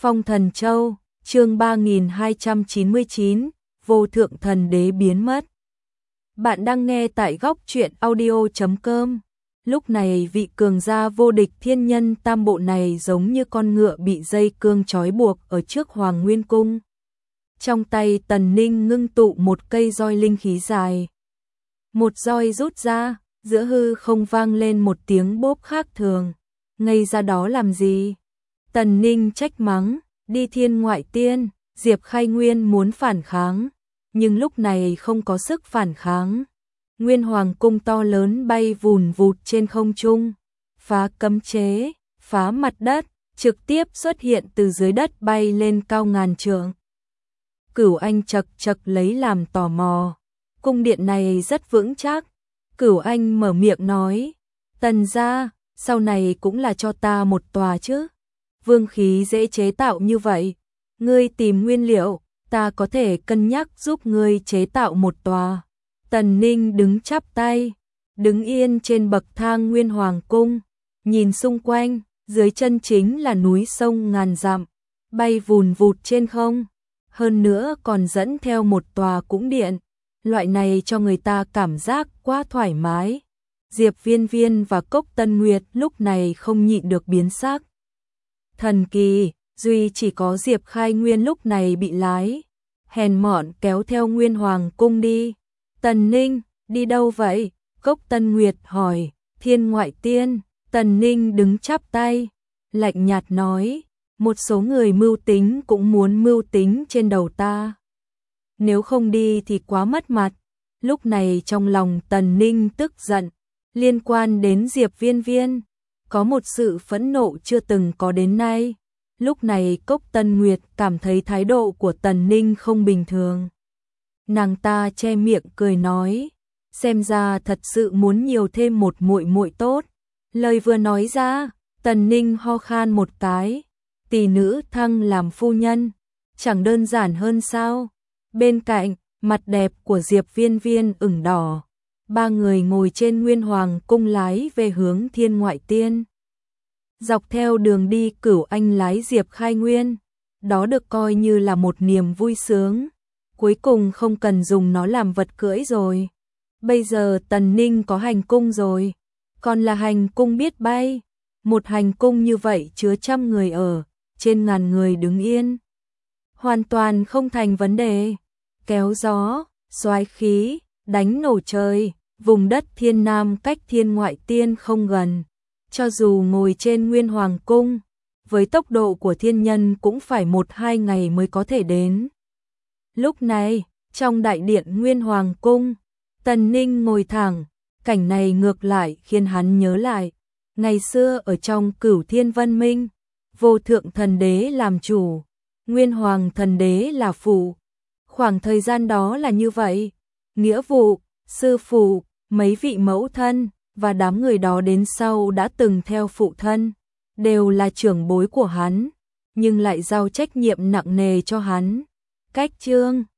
Phong Thần Châu, chương 3299, vô thượng thần đế biến mất. Bạn đang nghe tại góc truyện audio.com. Lúc này vị cường gia vô địch thiên nhân tam bộ này giống như con ngựa bị dây cương trói buộc ở trước Hoàng Nguyên Cung. Trong tay Tần Ninh ngưng tụ một cây roi linh khí dài. Một roi rút ra, giữa hư không vang lên một tiếng bốp khác thường. Ngây ra đó làm gì? Tần Ninh trách mắng, đi thiên ngoại tiên, Diệp Khai Nguyên muốn phản kháng, nhưng lúc này không có sức phản kháng. Nguyên Hoàng cung to lớn bay vùn vụt trên không trung, phá cấm chế, phá mặt đất, trực tiếp xuất hiện từ dưới đất bay lên cao ngàn trượng. Cửu Anh chậc chậc lấy làm tò mò, cung điện này rất vững chắc. Cửu Anh mở miệng nói, Tần gia, sau này cũng là cho ta một tòa chứ. Vương khí dễ chế tạo như vậy, ngươi tìm nguyên liệu, ta có thể cân nhắc giúp ngươi chế tạo một tòa. Tần Ninh đứng chắp tay, đứng yên trên bậc thang Nguyên Hoàng cung, nhìn xung quanh, dưới chân chính là núi sông ngàn dặm, bay vùn vụt trên không, hơn nữa còn dẫn theo một tòa cung điện, loại này cho người ta cảm giác quá thoải mái. Diệp Viên Viên và Cốc Tân Nguyệt lúc này không nhịn được biến sắc. Thần kỳ, duy chỉ có Diệp Khai Nguyên lúc này bị lái, hèn mọn kéo theo Nguyên Hoàng cung đi. Tần Ninh, đi đâu vậy? Cốc Tân Nguyệt hỏi. Thiên ngoại tiên. Tần Ninh đứng chắp tay, lạnh nhạt nói, một số người mưu tính cũng muốn mưu tính trên đầu ta. Nếu không đi thì quá mất mặt. Lúc này trong lòng Tần Ninh tức giận, liên quan đến Diệp Viên Viên, có một sự phẫn nộ chưa từng có đến nay. Lúc này Cốc Tân Nguyệt cảm thấy thái độ của Tần Ninh không bình thường. Nàng ta che miệng cười nói, xem ra thật sự muốn nhiều thêm một muội muội tốt. Lời vừa nói ra, Tần Ninh ho khan một cái, tỷ nữ thăng làm phu nhân, chẳng đơn giản hơn sao? Bên cạnh, mặt đẹp của Diệp Viên Viên ửng đỏ. Ba người ngồi trên Nguyên Hoàng cung lái về hướng thiên ngoại tiên. Dọc theo đường đi Cửu Anh lái Diệp Khai Nguyên, đó được coi như là một niềm vui sướng. Cuối cùng không cần dùng nó làm vật cưỡi rồi. Bây giờ Tần Ninh có hành cung rồi, còn là hành cung biết bay. Một hành cung như vậy chứa trăm người ở, trên ngàn người đứng yên. Hoàn toàn không thành vấn đề. Kéo gió, xoáy khí, đánh nổ trời, vùng đất thiên nam cách thiên ngoại tiên không gần. Cho dù ngồi trên Nguyên Hoàng cung, với tốc độ của thiên nhân cũng phải 1-2 ngày mới có thể đến. Lúc này, trong đại điện Nguyên Hoàng cung, Tần Ninh ngồi thẳng, cảnh này ngược lại khiến hắn nhớ lại. Ngày xưa ở trong Cửu Thiên Vân Minh, vô thượng thần đế làm chủ, Nguyên Hoàng thần đế là phụ. Khoảng thời gian đó là như vậy, nghĩa vụ, sư phụ, mấy vị mẫu thân và đám người đó đến sau đã từng theo phụ thân, đều là trưởng bối của hắn, nhưng lại giao trách nhiệm nặng nề cho hắn. Cách chương